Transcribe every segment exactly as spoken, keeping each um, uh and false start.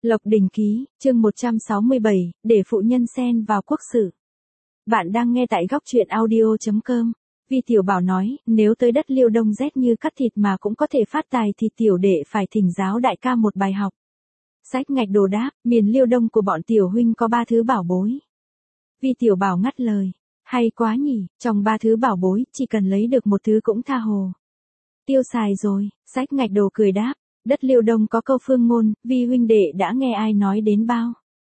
Lộc Đình Ký, chương một trăm sáu mươi bảy, để phụ nhân xen vào quốc sự. Bạn đang nghe tại góc truyện audio chấm com. Vi Tiểu Bảo nói, nếu tới đất Liêu Đông rét như cắt thịt mà cũng có thể phát tài thì tiểu đệ phải thỉnh giáo đại ca một bài học. Sách ngạch đồ đáp, miền Liêu Đông của bọn tiểu huynh có ba thứ bảo bối. Vi Tiểu Bảo ngắt lời, hay quá nhỉ, trong ba thứ bảo bối, chỉ cần lấy được một thứ cũng tha hồ. Tiêu xài rồi, sách ngạch đồ cười đáp. Đất Liêu Đông có câu phương ngôn, Vi huynh đệ đã nghe ai nói đến bao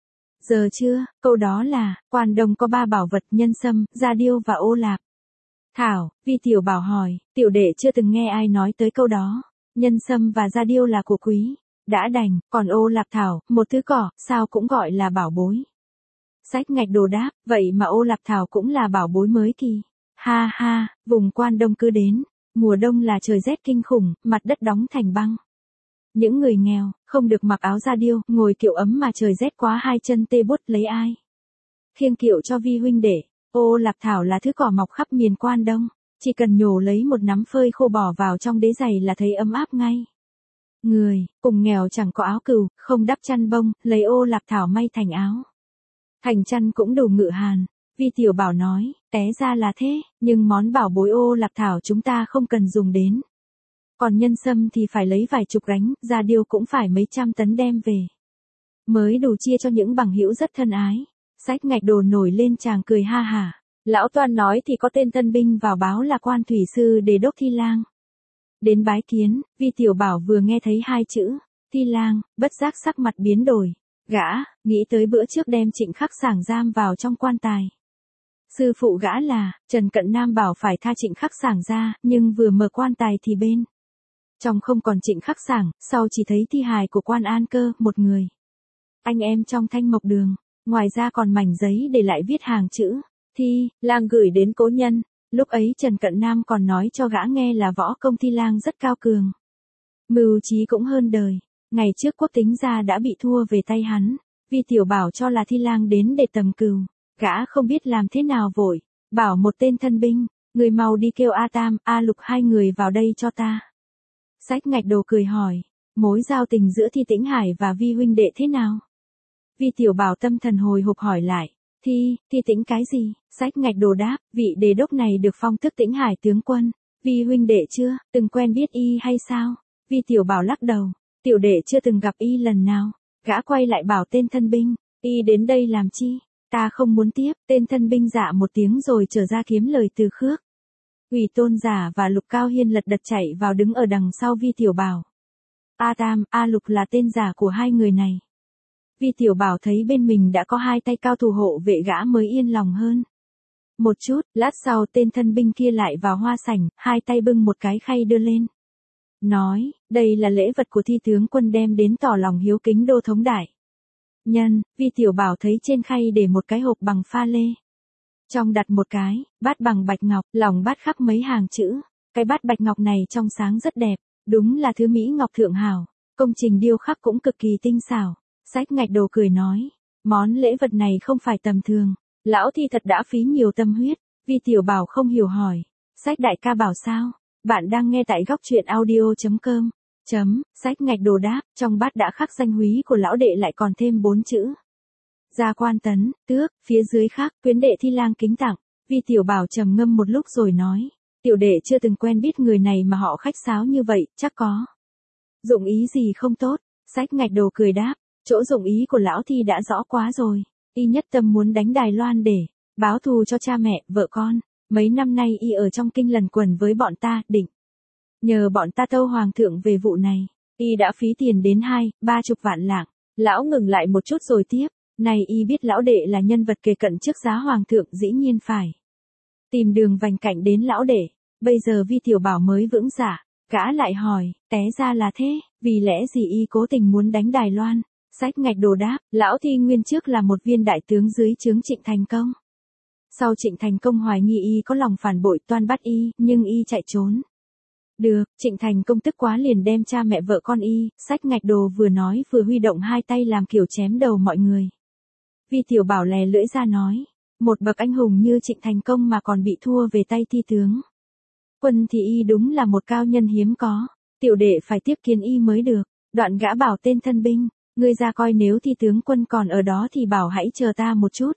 giờ chưa, câu đó là, quan đông có ba bảo vật nhân sâm, gia điêu và ô lạp. Thảo, Vi Tiểu Bảo hỏi, tiểu đệ chưa từng nghe ai nói tới câu đó, nhân sâm và gia điêu là của quý, đã đành, còn ô lạp thảo, một thứ cỏ, sao cũng gọi là bảo bối. Sách ngạch đồ đáp, vậy mà ô lạp thảo cũng là bảo bối mới kỳ. Ha ha, vùng quan đông cứ đến, mùa đông là trời rét kinh khủng, mặt đất đóng thành băng. Những người nghèo, không được mặc áo da điêu, ngồi kiệu ấm mà trời rét quá hai chân tê bút lấy ai. Khiêng kiệu cho Vi huynh đệ, ô lạp thảo là thứ cỏ mọc khắp miền quan đông, chỉ cần nhổ lấy một nắm phơi khô bỏ vào trong đế giày là thấy ấm áp ngay. Người, cùng nghèo chẳng có áo cừu, không đắp chăn bông, lấy ô lạp thảo may thành áo. Thành chăn cũng đủ ngự hàn. Vi Tiểu Bảo nói, té ra là thế, nhưng món bảo bối ô lạp thảo chúng ta không cần dùng đến. Còn nhân sâm thì phải lấy vài chục gánh, gia điêu cũng phải mấy trăm tấn đem về. Mới đủ chia cho những bằng hữu rất thân ái. Sách ngạch đồ nổi lên chàng cười ha hả. Lão toan nói thì có tên tân binh vào báo là quan thủy sư Đề Đốc Thi Lang. Đến bái kiến, Vi Tiểu Bảo vừa nghe thấy hai chữ, Thi Lang, bất giác sắc mặt biến đổi. Gã, nghĩ tới bữa trước đem Trịnh Khắc Sảng giam vào trong quan tài. Sư phụ gã là, Trần Cận Nam bảo phải tha Trịnh Khắc Sảng ra, nhưng vừa mở quan tài thì bên trong không còn Trịnh Khắc Sảng, sau chỉ thấy thi hài của quan An Cơ, một người. Anh em trong Thanh Mộc Đường, ngoài ra còn mảnh giấy để lại viết hàng chữ, Thi Lang gửi đến cố nhân. Lúc ấy Trần Cận Nam còn nói cho gã nghe là võ công Thi Lang rất cao cường. Mưu trí cũng hơn đời, ngày trước Quốc Tính gia đã bị thua về tay hắn. Vi Tiểu Bảo cho là Thi Lang đến để tầm cừu, gã không biết làm thế nào vội, bảo một tên thân binh, người mau đi kêu A Tam, A Lục hai người vào đây cho ta. Sách ngạch đồ cười hỏi, mối giao tình giữa Thi Tĩnh Hải và Vi huynh đệ thế nào? Vi Tiểu Bảo tâm thần hồi hộp hỏi lại, Thi, Thi Tĩnh cái gì? Sách ngạch đồ đáp, vị đề đốc này được phong tước Tĩnh Hải tướng quân, Vi huynh đệ chưa, từng quen biết y hay sao? Vi Tiểu Bảo lắc đầu, tiểu đệ chưa từng gặp y lần nào. Gã quay lại bảo tên thân binh, y đến đây làm chi? Ta không muốn tiếp. Tên thân binh dạ một tiếng rồi trở ra kiếm lời từ khước. Ủy Tôn Giả và Lục Cao Hiên lật đật chạy vào đứng ở đằng sau Vi Tiểu Bảo. A Tam, A Lục là tên giả của hai người này. Vi Tiểu Bảo thấy bên mình đã có hai tay cao thủ hộ vệ gã mới yên lòng hơn. Một chút, lát sau tên thân binh kia lại vào hoa sảnh, hai tay bưng một cái khay đưa lên. Nói, đây là lễ vật của Thi tướng quân đem đến tỏ lòng hiếu kính đô thống đại. Nhân, Vi Tiểu Bảo thấy trên khay để một cái hộp bằng pha lê. Trong đặt một cái, bát bằng bạch ngọc, lòng bát khắc mấy hàng chữ. Cái bát bạch ngọc này trong sáng rất đẹp, đúng là thứ mỹ ngọc thượng hảo. Công trình điêu khắc cũng cực kỳ tinh xảo. Sách ngạch đồ cười nói, món lễ vật này không phải tầm thường. Lão Thi thật đã phí nhiều tâm huyết. Vi Tiểu Bảo không hiểu hỏi, sách đại ca bảo sao? Bạn đang nghe tại góc truyện audio chấm com. Chấm, sách ngạch đồ đáp, trong bát đã khắc danh húy của lão đệ lại còn thêm bốn chữ. Gia quan tấn, tước, phía dưới khắc, quyến đệ Thi Lang kính tặng. Vi Tiểu Bảo trầm ngâm một lúc rồi nói, tiểu đệ chưa từng quen biết người này mà họ khách sáo như vậy, chắc có dụng ý gì không tốt. Sách ngạch đồ cười đáp, chỗ dụng ý của lão Thi đã rõ quá rồi. Y nhất tâm muốn đánh Đài Loan để báo thù cho cha mẹ, vợ con. Mấy năm nay y ở trong kinh lần quần với bọn ta, định nhờ bọn ta tâu hoàng thượng về vụ này. Y đã phí tiền đến hai, ba chục vạn lạng. Lão ngừng lại một chút rồi tiếp, này y biết lão đệ là nhân vật kề cận trước giá hoàng thượng, dĩ nhiên phải tìm đường vành cạnh đến lão đệ. Bây giờ Vi Tiểu Bảo mới vững dạ, gã lại hỏi, té ra là thế, vì lẽ gì y cố tình muốn đánh Đài Loan? Sách ngạch đồ đáp, lão Thi nguyên trước là một viên đại tướng dưới trướng Trịnh Thành Công. Sau Trịnh Thành Công hoài nghi y có lòng phản bội toan bắt y, nhưng y chạy trốn. Được, Trịnh Thành Công tức quá liền đem cha mẹ vợ con y. Sách ngạch đồ vừa nói vừa huy động hai tay làm kiểu chém đầu mọi người. Vi Tiểu Bảo lè lưỡi ra nói, một bậc anh hùng như Trịnh Thành Công mà còn bị thua về tay Thi tướng quân thì y đúng là một cao nhân hiếm có. Tiểu đệ phải tiếp kiến y mới được. Đoạn gã bảo tên thân binh, Ngươi ra coi nếu thi tướng quân còn ở đó thì bảo hãy chờ ta một chút.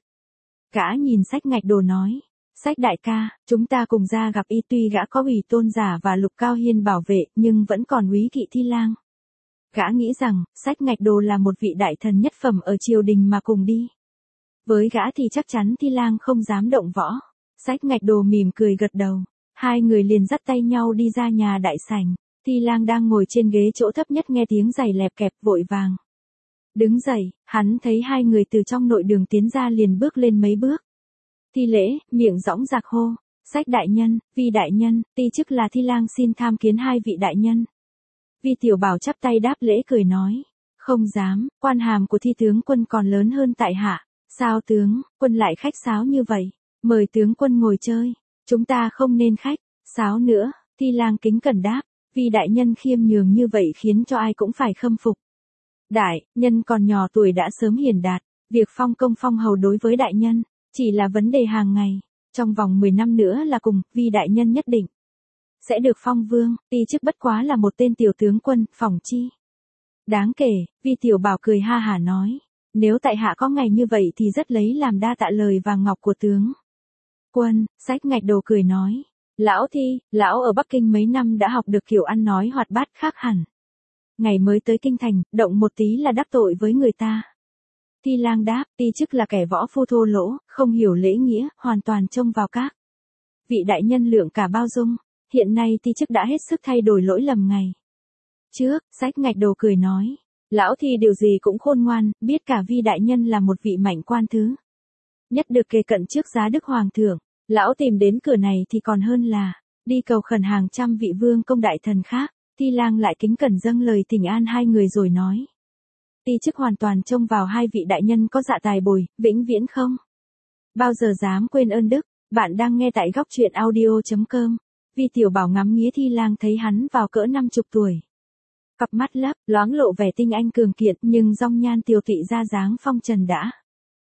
Gã nhìn Sách Ngạch Đồ nói. Sách đại ca, chúng ta cùng ra gặp y, tuy gã có ủy tôn giả và Lục Cao Hiên bảo vệ, nhưng vẫn còn úy kỵ Thi Lang. Gã nghĩ rằng, Sách Ngạch Đồ là một vị đại thần nhất phẩm ở triều đình mà cùng đi. Với gã thì chắc chắn Thi Lang không dám động võ. Sách Ngạch Đồ mỉm cười gật đầu. Hai người liền dắt tay nhau đi ra nhà đại sảnh. Thi Lang đang ngồi trên ghế chỗ thấp nhất nghe tiếng giày lẹp kẹp vội vàng. Đứng dậy, hắn thấy hai người từ trong nội đường tiến ra liền bước lên mấy bước. Thi lễ, miệng dõng dạc hô. Sách đại nhân, Vi đại nhân, ti chức là Thi Lang xin tham kiến hai vị đại nhân. Vi Tiểu Bảo chắp tay đáp lễ cười nói. Không dám, quan hàm của Thi tướng quân còn lớn hơn tại hạ. Sao tướng, quân lại khách sáo như vậy? Mời tướng quân ngồi chơi. Chúng ta không nên khách sáo nữa. Thi Lang kính cẩn đáp. Vi đại nhân khiêm nhường như vậy khiến cho ai cũng phải khâm phục. Đại nhân còn nhỏ tuổi đã sớm hiển đạt. Việc phong công phong hầu đối với đại nhân chỉ là vấn đề hàng ngày. Trong vòng mười năm nữa là cùng, Vi đại nhân nhất định sẽ được phong vương. Ti chức bất quá là một tên tiểu tướng quân, phỏng chi đáng kể. Vi Tiểu Bảo cười ha hả nói. Nếu tại hạ có ngày như vậy thì rất lấy làm đa tạ lời vàng ngọc của tướng quân. Sách Ngạch Đồ cười nói. Lão Thi, lão ở Bắc Kinh mấy năm đã học được kiểu ăn nói hoạt bát khác hẳn. Ngày mới tới kinh thành, động một tí là đắc tội với người ta. Thi Lang đáp, ti chức là kẻ võ phu thô lỗ, không hiểu lễ nghĩa, hoàn toàn trông vào các vị đại nhân lượng cả bao dung. Hiện nay ti chức đã hết sức thay đổi lỗi lầm ngày trước. Sách Ngạch Đồ cười nói. Lão Thi điều gì cũng khôn ngoan, biết cả Vi đại nhân là một vị mạnh quan thứ nhất được kề cận trước giá Đức Hoàng thượng. Lão tìm đến cửa này thì còn hơn là đi cầu khẩn hàng trăm vị vương công đại thần khác. Thi Lang lại kính cẩn dâng lời thỉnh an hai người rồi nói. Ti chức hoàn toàn trông vào hai vị đại nhân có dạ tài bồi, vĩnh viễn không bao giờ dám quên ơn đức. Bạn đang nghe tại góc truyện audio chấm com. Vi Tiểu Bảo ngắm nghía Thi Lang thấy hắn vào cỡ năm chục tuổi. Cặp mắt lấp, loáng lộ vẻ tinh anh cường kiện, nhưng dong nhan tiều tụy ra dáng phong trần đã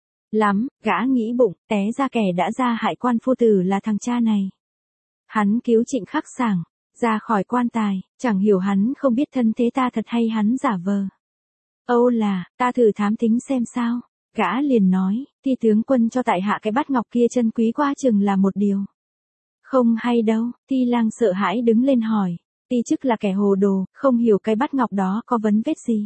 lắm. Gã nghĩ bụng, té ra kẻ đã ra hại quan phu tử là thằng cha này. Hắn cứu Trịnh Khắc Sảng ra khỏi quan tài, chẳng hiểu hắn không biết thân thế ta thật hay hắn giả vờ. Âu là, ta thử thám thính xem sao. Gã liền nói, Thi tướng quân cho tại hạ cái bát ngọc kia chân quý quá chừng là một điều không hay đâu. Thi Lang sợ hãi đứng lên hỏi. Ti chức là kẻ hồ đồ, không hiểu cái bát ngọc đó có vấn vết gì.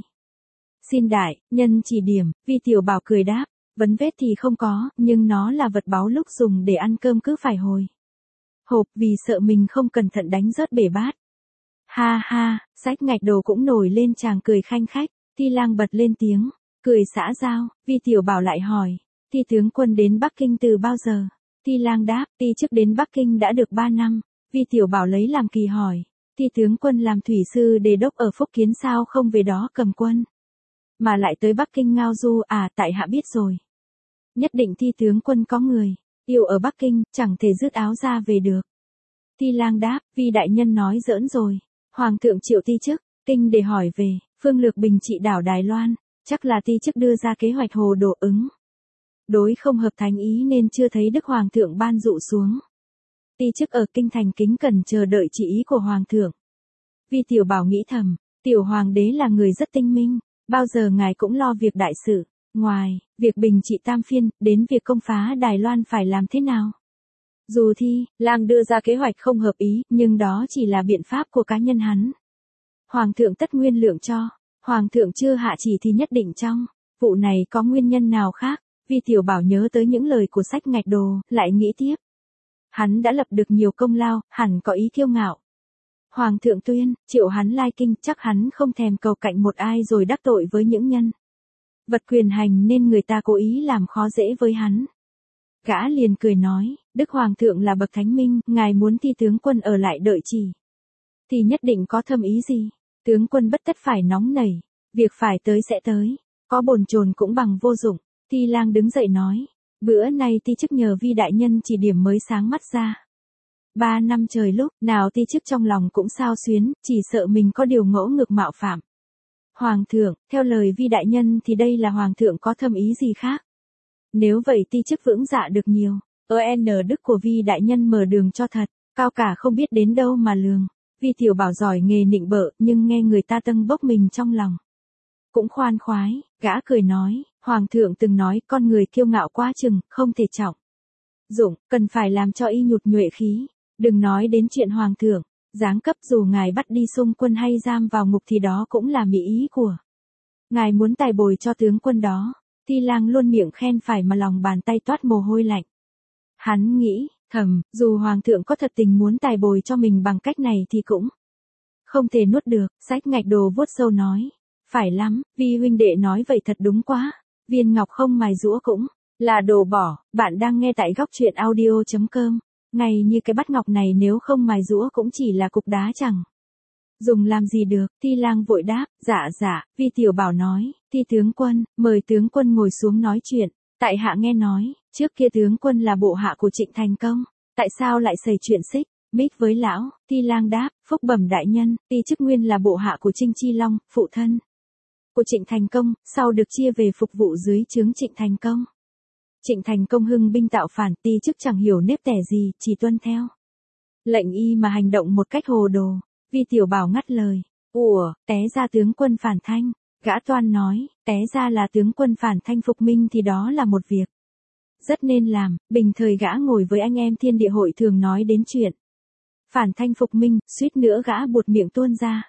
Xin đại nhân chỉ điểm. Vi Tiểu Bảo cười đáp. Vấn vết thì không có, nhưng nó là vật báu lúc dùng để ăn cơm cứ phải hồi hộp vì sợ mình không cẩn thận đánh rớt bể bát. Ha ha, Sách Ngạch Đồ cũng nổi lên chàng cười khanh khách. Thi Lang bật lên tiếng cười xã giao. Vi Tiểu Bảo lại hỏi. Thi tướng quân đến Bắc Kinh từ bao giờ? Thi Lang đáp. Ti chức đến Bắc Kinh đã được ba năm. Vi Tiểu Bảo lấy làm kỳ hỏi. Thi tướng quân làm thủy sư đề đốc ở Phúc Kiến sao không về đó cầm quân, mà lại tới Bắc Kinh ngao du? À, tại hạ biết rồi. Nhất định Thi tướng quân có người yêu ở Bắc Kinh, chẳng thể dứt áo ra về được. Thi Lang đáp. Vi đại nhân nói giỡn rồi. Hoàng thượng triệu ti chức kinh để hỏi về phương lược bình trị đảo Đài Loan. Chắc là ti chức đưa ra kế hoạch hồ đồ ứng đối không hợp thánh ý nên chưa thấy Đức Hoàng thượng ban dụ xuống. Ti chức ở kinh thành kính cẩn chờ đợi chỉ ý của Hoàng thượng. Vi Tiểu Bảo nghĩ thầm, Tiểu Hoàng đế là người rất tinh minh, bao giờ ngài cũng lo việc đại sự. Ngoài việc bình trị tam phiên, đến việc công phá Đài Loan phải làm thế nào? Dù Thi Lang đưa ra kế hoạch không hợp ý, nhưng đó chỉ là biện pháp của cá nhân hắn. Hoàng thượng tất nguyên lượng cho. Hoàng thượng chưa hạ chỉ thì nhất định trong vụ này có nguyên nhân nào khác. Vi Tiểu Bảo nhớ tới những lời của Sách Ngạch Đồ, lại nghĩ tiếp. Hắn đã lập được nhiều công lao, hẳn có ý kiêu ngạo. Hoàng thượng tuyên triệu hắn lai kinh, chắc hắn không thèm cầu cạnh một ai rồi đắc tội với những nhân vật quyền hành nên người ta cố ý làm khó dễ với hắn. Gã liền cười nói, Đức Hoàng thượng là bậc thánh minh, ngài muốn Thi tướng quân ở lại đợi chỉ thì nhất định có thâm ý gì. Tướng quân bất tất phải nóng nảy, việc phải tới sẽ tới, có bồn chồn cũng bằng vô dụng. Thi Lang đứng dậy nói, bữa nay ti chức nhờ Vi đại nhân chỉ điểm mới sáng mắt ra. Ba năm trời lúc nào ti chức trong lòng cũng sao xuyến, chỉ sợ mình có điều ngỗ ngược mạo phạm. Hoàng thượng, theo lời Vi đại nhân thì đây là Hoàng thượng có thâm ý gì khác? Nếu vậy ti chức vững dạ được nhiều. Ơ n đức của Vi đại nhân mở đường cho thật, cao cả không biết đến đâu mà lường. Vi Tiểu Bảo giỏi nghề nịnh bợ, nhưng nghe người ta tâng bốc mình trong lòng. cũng khoan khoái, gã cười nói, Hoàng thượng từng nói con người kiêu ngạo quá chừng, không thể trọng dụng, cần phải làm cho y nhụt nhuệ khí. Đừng nói đến chuyện Hoàng thượng, giáng cấp dù ngài bắt đi xung quân hay giam vào ngục thì đó cũng là mỹ ý của ngài muốn tài bồi cho tướng quân đó. Thi Lang luôn miệng khen phải mà lòng bàn tay toát mồ hôi lạnh. Hắn nghĩ, thầm, dù Hoàng thượng có thật tình muốn tài bồi cho mình bằng cách này thì cũng không thể nuốt được. Sách Ngạch Đồ vuốt sâu nói, phải lắm, Vi huynh đệ nói vậy thật đúng quá. Viên ngọc không mài giũa cũng là đồ bỏ. Bạn đang nghe tại góc truyện audio.com. Ngay như cái bát ngọc này nếu không mài giũa cũng chỉ là cục đá chẳng dùng làm gì được. Thi Lang vội đáp, dạ dạ. Vi tiểu bảo nói, Thi tướng quân, mời tướng quân ngồi xuống nói chuyện. Tại hạ nghe nói, trước kia tướng quân là bộ hạ của Trịnh Thành Công, tại sao lại xảy chuyện xích mích với lão? Thi Lang đáp, phúc bẩm đại nhân, Ti chức nguyên là bộ hạ của Trinh Chi Long, phụ thân của Trịnh Thành Công, sau được chia về phục vụ dưới trướng Trịnh Thành Công. Trịnh Thành Công hưng binh tạo phản, Ti chức chẳng hiểu nếp tẻ gì, chỉ tuân theo lệnh y mà hành động một cách hồ đồ. Vi tiểu bảo ngắt lời, ủa, té ra tướng quân phản thanh. Gã toan nói, té ra là tướng quân phản thanh phục minh thì đó là một việc rất nên làm. Bình thời gã ngồi với anh em thiên địa hội thường nói đến chuyện phản thanh phục minh, suýt nữa gã buột miệng tuôn ra.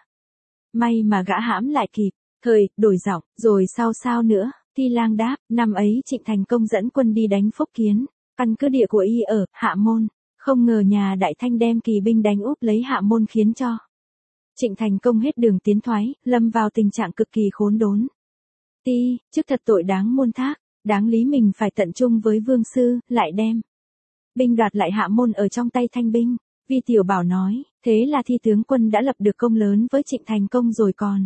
May mà gã hãm lại kịp thời, đổi giọng, rồi sao sao nữa? Thi Lang đáp, năm ấy Trịnh Thành Công dẫn quân đi đánh Phúc Kiến, căn cứ địa của y ở Hạ Môn, không ngờ nhà Đại Thanh đem kỳ binh đánh úp lấy Hạ Môn khiến cho Trịnh Thành Công hết đường tiến thoái, lâm vào tình trạng cực kỳ khốn đốn. Ti, chức thật tội đáng muôn thác, đáng lý mình phải tận trung với vương sư, lại đem binh đoạt lại Hạ Môn ở trong tay Thanh binh. Vi tiểu bảo nói, thế là Thi tướng quân đã lập được công lớn với Trịnh Thành Công rồi còn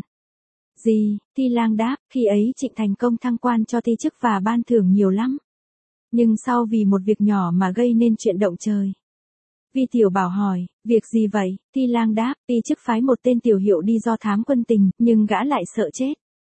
gì? Thi Lang đáp, khi ấy Trịnh Thành Công thăng quan cho Ti chức và ban thưởng nhiều lắm, nhưng sau vì một việc nhỏ mà gây nên chuyện động trời. Vi tiểu bảo hỏi, việc gì vậy? Thi Lang đáp, Ti chức phái một tên tiểu hiệu đi do thám quân tình, nhưng gã lại sợ chết,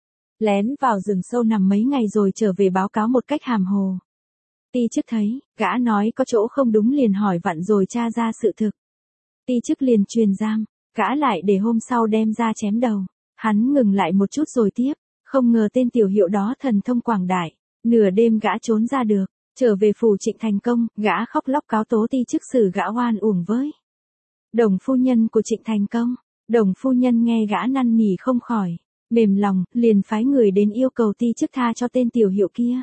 lén vào rừng sâu nằm mấy ngày rồi trở về báo cáo một cách hàm hồ. Ti chức thấy gã nói có chỗ không đúng liền hỏi vặn rồi tra ra sự thực. Ti chức liền truyền giam gã lại để hôm sau đem ra chém đầu. Hắn ngừng lại một chút rồi tiếp, không ngờ tên tiểu hiệu đó thần thông quảng đại, nửa đêm gã trốn ra được, trở về phủ Trịnh Thành Công, gã khóc lóc cáo tố Ti chức xử gã oan uổng với Đồng phu nhân của Trịnh Thành Công. Đồng phu nhân nghe gã năn nỉ không khỏi mềm lòng, liền phái người đến yêu cầu Ti chức tha cho tên tiểu hiệu kia.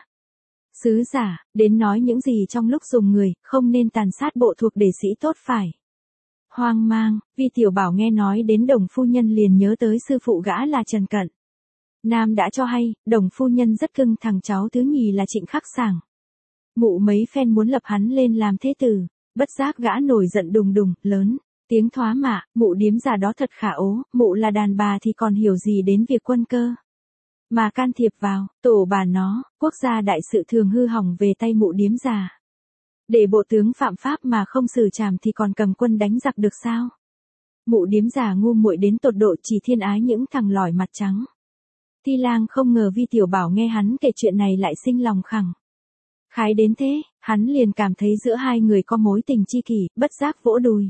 Sứ giả đến nói những gì trong lúc dùng người, không nên tàn sát bộ thuộc để sĩ tốt phải hoang mang. Vi tiểu bảo nghe nói đến Đồng phu nhân liền nhớ tới sư phụ gã là Trần Cận Nam đã cho hay, Đồng phu nhân rất cưng thằng cháu thứ nhì là Trịnh Khắc Sảng. Mụ mấy phen muốn lập hắn lên làm thế tử, bất giác gã nổi giận đùng đùng, lớn tiếng thoá mạ, mụ điếm già đó thật khả ố, mụ là đàn bà thì còn hiểu gì đến việc quân cơ mà can thiệp vào, tổ bà nó, quốc gia đại sự thường hư hỏng về tay mụ điếm già. Để bộ tướng phạm pháp mà không xử trảm thì còn cầm quân đánh giặc được sao? Mụ điếm già ngu muội đến tột độ, chỉ thiên ái những thằng lỏi mặt trắng. Thi Lang không ngờ Vi tiểu bảo nghe hắn kể chuyện này lại sinh lòng khẳng khái đến thế, hắn liền cảm thấy giữa hai người có mối tình chi kỷ, bất giác vỗ đùi.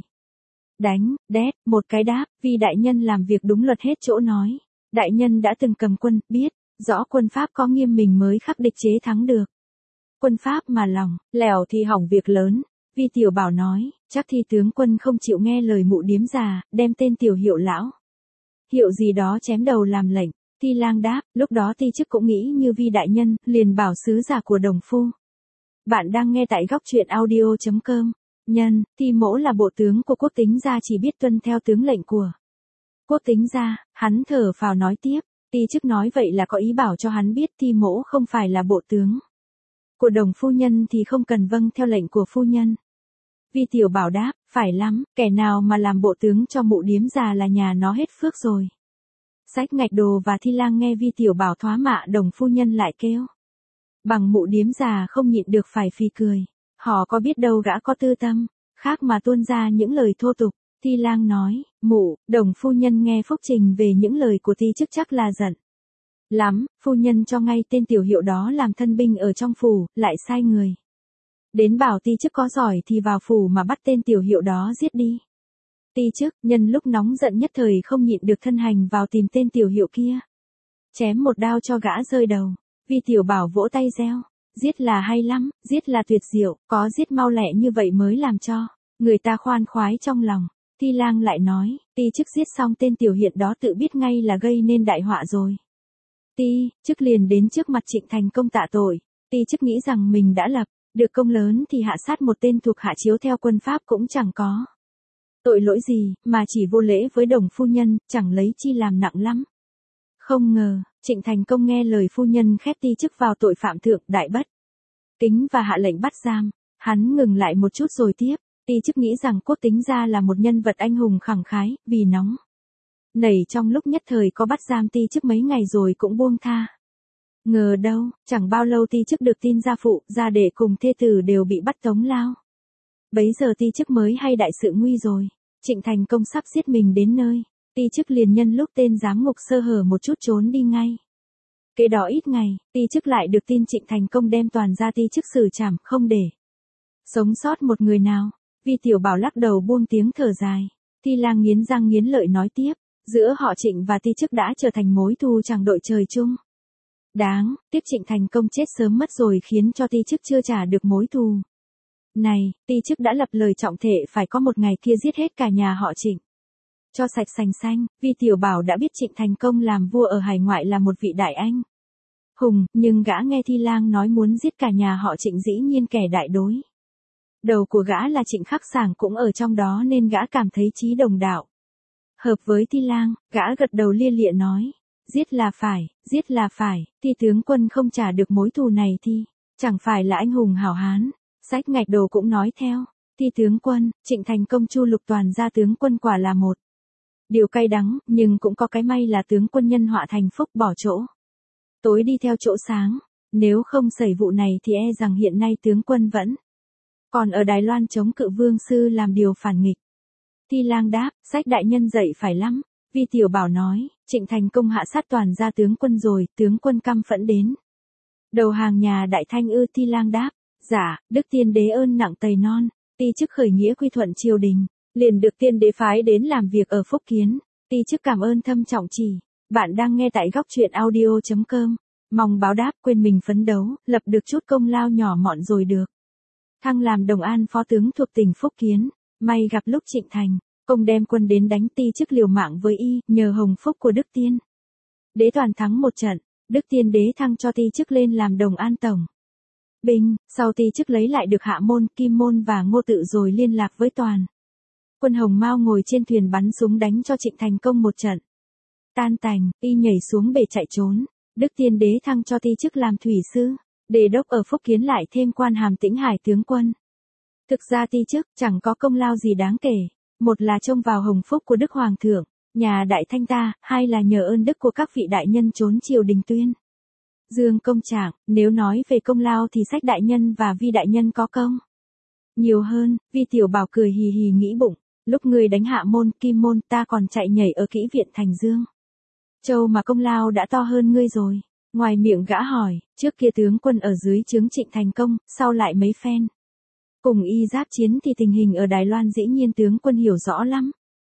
Đánh, đét, một cái đáp, Vi đại nhân làm việc đúng luật hết chỗ nói. Đại nhân đã từng cầm quân, biết rõ quân pháp có nghiêm mình mới khắc địch chế thắng được. Quân pháp mà lòng lẻo thì hỏng việc lớn. Vi tiểu bảo nói, chắc Thi tướng quân không chịu nghe lời mụ điếm già, đem tên tiểu hiệu lão hiệu gì đó chém đầu làm lệnh. Thi Lang đáp, lúc đó Ti chức cũng nghĩ như Vi đại nhân, liền bảo sứ giả của Đồng phu. Bạn đang nghe tại góc truyện audio.com. Nhân, Thi mỗ là bộ tướng của quốc tính gia, chỉ biết tuân theo tướng lệnh của quốc tính gia. Hắn thở phào nói tiếp, Ti chức nói vậy là có ý bảo cho hắn biết Thi mỗ không phải là bộ tướng của Đồng phu nhân thì không cần vâng theo lệnh của phu nhân. Vi tiểu bảo đáp, phải lắm, kẻ nào mà làm bộ tướng cho mụ điếm già là nhà nó hết phước rồi. Sách Ngạch Đồ và Thi Lang nghe Vi tiểu bảo thoá mạ Đồng phu nhân lại kêu bằng mụ điếm già không nhịn được phải phì cười. Họ có biết đâu gã có tư tâm khác mà tuôn ra những lời thô tục. Thi Lang nói, mụ, Đồng phu nhân nghe phúc trình về những lời của Ti chức chắc là giận lắm. Phu nhân cho ngay tên tiểu hiệu đó làm thân binh ở trong phủ, lại sai người đến bảo Ti chức có giỏi thì vào phủ mà bắt tên tiểu hiệu đó giết đi. Ti chức nhân lúc nóng giận nhất thời không nhịn được thân hành vào tìm tên tiểu hiệu kia. chém một đao cho gã rơi đầu. Vi Tiểu Bảo vỗ tay reo, giết là hay lắm, giết là tuyệt diệu, có giết mau lẹ như vậy mới làm cho người ta khoan khoái trong lòng. Ti Lang lại nói, Ti Chức giết xong tên tiểu hiện đó tự biết ngay là gây nên đại họa rồi. Ti Chức liền đến trước mặt Trịnh Thành Công tạ tội. Ti Chức nghĩ rằng mình đã lập được công lớn thì hạ sát một tên thuộc hạ chiếu theo quân pháp cũng chẳng có tội lỗi gì, mà chỉ vô lễ với đồng phu nhân, chẳng lấy chi làm nặng lắm. Không ngờ, Trịnh Thành Công nghe lời phu nhân khép Ti Chức vào tội phạm thượng đại bất kính và hạ lệnh bắt giam. Hắn ngừng lại một chút rồi tiếp, Ti Chức nghĩ rằng Quốc Tính gia là một nhân vật anh hùng khẳng khái, vì nóng nảy trong lúc nhất thời có bắt giam Ti Chức mấy ngày rồi cũng buông tha. Ngờ đâu, chẳng bao lâu Ti Chức được tin gia phụ, gia đệ cùng thê tử đều bị bắt tống lao. Bấy giờ Ti Chức mới hay đại sự nguy rồi, Trịnh Thành Công sắp giết mình đến nơi. Ti Chức liền nhân lúc tên giám ngục sơ hở một chút trốn đi ngay. Kế đó ít ngày, Ti Chức lại được tin Trịnh Thành Công đem toàn gia Ti Chức xử trảm, không để sống sót một người nào. Vi Tiểu Bảo lắc đầu buông tiếng thở dài. Ti Lang nghiến răng nghiến lợi nói tiếp, giữa họ Trịnh và Ti Chức đã trở thành mối thù chẳng đội trời chung. Đáng tiếc Trịnh Thành Công chết sớm mất rồi khiến cho Ti Chức chưa trả được mối thù này. Ti Chức đã lập lời trọng thể phải có một ngày kia giết hết cả nhà họ Trịnh cho sạch sành xanh. Vi Tiểu Bảo đã biết Trịnh Thành Công làm vua ở hải ngoại là một vị đại anh hùng, nhưng gã nghe Thi Lang nói muốn giết cả nhà họ Trịnh dĩ nhiên kẻ đại đối đầu của gã là Trịnh Khắc Sảng cũng ở trong đó nên gã cảm thấy chí đồng đạo hợp với Thi Lang. Gã gật đầu lia lịa nói, giết là phải, giết là phải. Thi tướng quân không trả được mối thù này thì chẳng phải là anh hùng hảo hán. Sách Ngạch Đồ cũng nói theo, Thi tướng quân, Trịnh Thành Công chu lục toàn gia tướng quân quả là một điều cay đắng, nhưng cũng có cái may là tướng quân nhân họa thành phúc, bỏ chỗ tối đi theo chỗ sáng. Nếu không xảy vụ này thì e rằng hiện nay tướng quân vẫn còn ở Đài Loan chống cự vương sư làm điều phản nghịch. Thi Lang đáp, sách đại nhân dạy phải lắm. Vi Tiểu Bảo nói, Trịnh Thành Công hạ sát toàn gia tướng quân rồi, tướng quân căm phẫn đến đầu hàng nhà Đại Thanh ư? Thi Lang đáp, dạ, Đức Tiên Đế ơn nặng tày non. Ti Chức khởi nghĩa quy thuận triều đình, liền được Tiên Đế phái đến làm việc ở Phúc Kiến. Ti Chức cảm ơn thâm trọng chỉ. Bạn đang nghe tại góc truyện audio chấm com. Mong báo đáp, quên mình phấn đấu, lập được chút công lao nhỏ mọn rồi được thăng làm Đồng An phó tướng thuộc tỉnh Phúc Kiến. May gặp lúc Trịnh Thành Công đem quân đến đánh, Ti Chức liều mạng với y, nhờ hồng phúc của Đức Tiên Đế toàn thắng một trận. Đức Tiên Đế thăng cho Ti Chức lên làm Đồng An tổng binh. Sau Ti Chức lấy lại được Hạ Môn, Kim Môn và Ngô Tự rồi liên lạc với toàn quân Hồng Mao, ngồi trên thuyền bắn súng đánh cho Trịnh Thành Công một trận tan tành. Y nhảy xuống bể chạy trốn. Đức Tiên Đế thăng cho Ti Chức làm thủy sư, đề đốc ở Phúc Kiến, lại thêm quan hàm Tĩnh Hải tướng quân. Thực ra Ti Chức chẳng có công lao gì đáng kể, một là trông vào hồng phúc của Đức Hoàng thượng, nhà Đại Thanh ta, hai là nhờ ơn đức của các vị đại nhân trốn triều đình tuyên dương công trạng. Nếu nói về công lao thì sách đại nhân và Vi đại nhân có công nhiều hơn. Vi Tiểu Bảo cười hì hì nghĩ bụng, lúc người đánh Hạ Môn, Kim Môn, ta còn chạy nhảy ở Kỹ viện Thành Dương Châu mà công lao đã to hơn ngươi rồi. Ngoài miệng gã hỏi, trước kia tướng quân ở dưới trướng Trịnh Thành Công, sau lại mấy phen cùng y giáp chiến thì tình hình ở Đài Loan dĩ nhiên tướng quân hiểu rõ lắm.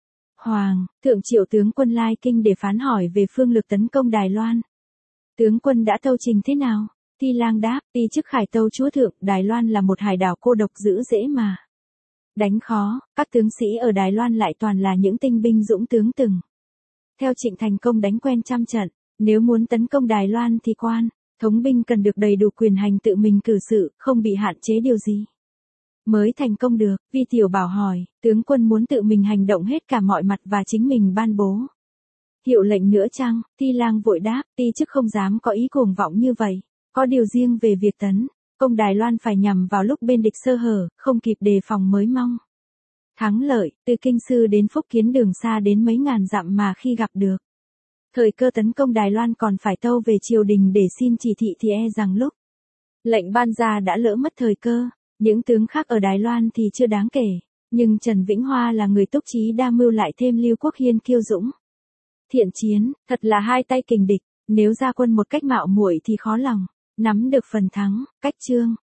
Hoàng thượng triệu tướng quân lai kinh để phán hỏi về phương lực tấn công Đài Loan. Tướng quân đã tâu trình thế nào? Thi Lang đáp, Ti Chức khải tâu chúa thượng, Đài Loan là một hải đảo cô độc dữ dễ mà đánh khó, các tướng sĩ ở Đài Loan lại toàn là những tinh binh dũng tướng từng theo Trịnh Thành Công đánh quen trăm trận. Nếu muốn tấn công Đài Loan thì quan thống binh cần được đầy đủ quyền hành tự mình cử sự, không bị hạn chế điều gì mới thành công được. Vi Tiểu Bảo hỏi, tướng quân muốn tự mình hành động hết cả mọi mặt và chính mình ban bố hiệu lệnh nữa chăng? Thi Lang vội đáp, Ti Chức không dám có ý cuồng vọng như vậy. Có điều riêng về việc tấn công Đài Loan phải nhằm vào lúc bên địch sơ hở, không kịp đề phòng mới mong thắng lợi. Từ Kinh Sư đến Phúc Kiến đường xa đến mấy ngàn dặm, mà khi gặp được thời cơ tấn công Đài Loan còn phải tâu về triều đình để xin chỉ thị thì e rằng lúc lệnh ban ra đã lỡ mất thời cơ. Những tướng khác ở Đài Loan thì chưa đáng kể, nhưng Trần Vĩnh Hoa là người túc trí đa mưu, lại thêm Lưu Quốc Hiên kiêu dũng thiện chiến, thật là hai tay kình địch. Nếu ra quân một cách mạo muội thì khó lòng nắm được phần thắng. Cách chương